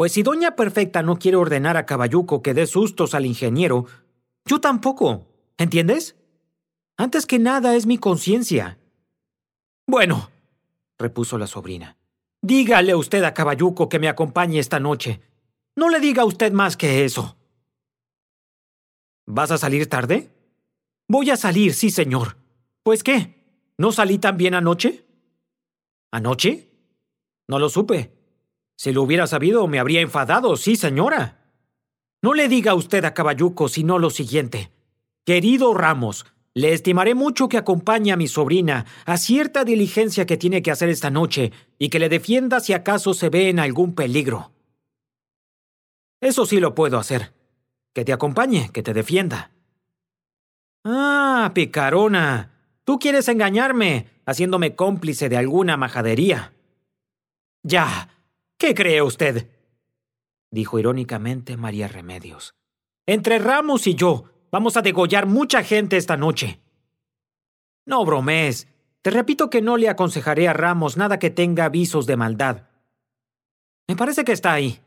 Pues si Doña Perfecta no quiere ordenar a Caballuco que dé sustos al ingeniero, yo tampoco, ¿entiendes? Antes que nada es mi conciencia. Bueno, repuso la sobrina, dígale usted a Caballuco que me acompañe esta noche. No le diga usted más que eso. ¿Vas a salir tarde? Voy a salir, sí, señor. ¿Pues qué? ¿No salí tan bien anoche? ¿Anoche? No lo supe. Si lo hubiera sabido, me habría enfadado, sí, señora. No le diga usted a Caballuco sino lo siguiente. Querido Ramos, le estimaré mucho que acompañe a mi sobrina a cierta diligencia que tiene que hacer esta noche y que le defienda si acaso se ve en algún peligro. Eso sí lo puedo hacer. Que te acompañe, que te defienda. Ah, picarona. Tú quieres engañarme, haciéndome cómplice de alguna majadería. Ya. ¿Qué cree usted? Dijo irónicamente María Remedios. Entre Ramos y yo, vamos a degollar mucha gente esta noche. No bromees. Te repito que no le aconsejaré a Ramos nada que tenga visos de maldad. Me parece que está ahí.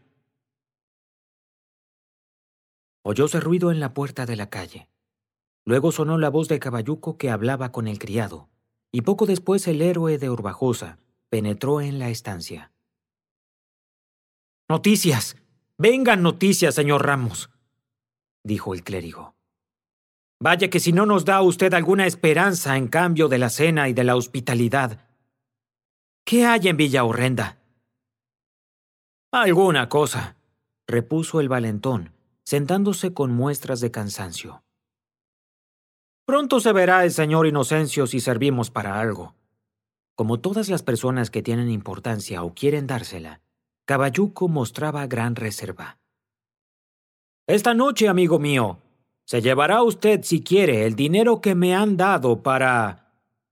Oyóse ruido en la puerta de la calle. Luego sonó la voz de Caballuco que hablaba con el criado, y poco después el héroe de Urbajosa penetró en la estancia. «Noticias. Vengan noticias, señor Ramos», dijo el clérigo. «Vaya que si no nos da usted alguna esperanza en cambio de la cena y de la hospitalidad. ¿Qué hay en Villa Horrenda?» «Alguna cosa», repuso el valentón, sentándose con muestras de cansancio. «Pronto se verá el señor Inocencio si servimos para algo». Como todas las personas que tienen importancia o quieren dársela, Caballuco mostraba gran reserva. «Esta noche, amigo mío, se llevará usted, si quiere, el dinero que me han dado para